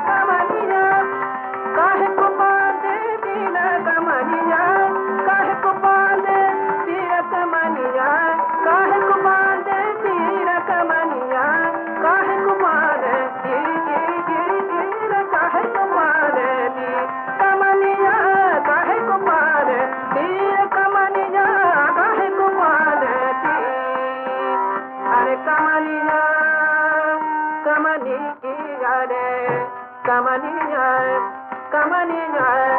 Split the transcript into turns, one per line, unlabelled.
कमनिया काहे को बांधे दिल कमनिया काहे को बांधे दिल कमनिया काहे को बांधे दिल कमनिया काहे को बांधे दिल काहे को बांधे दिल कमनिया काहे को बांधे दिल कमनिया काहे को बांधे दिल अरे कमनिया कमनी की रे कमनिया कमनिया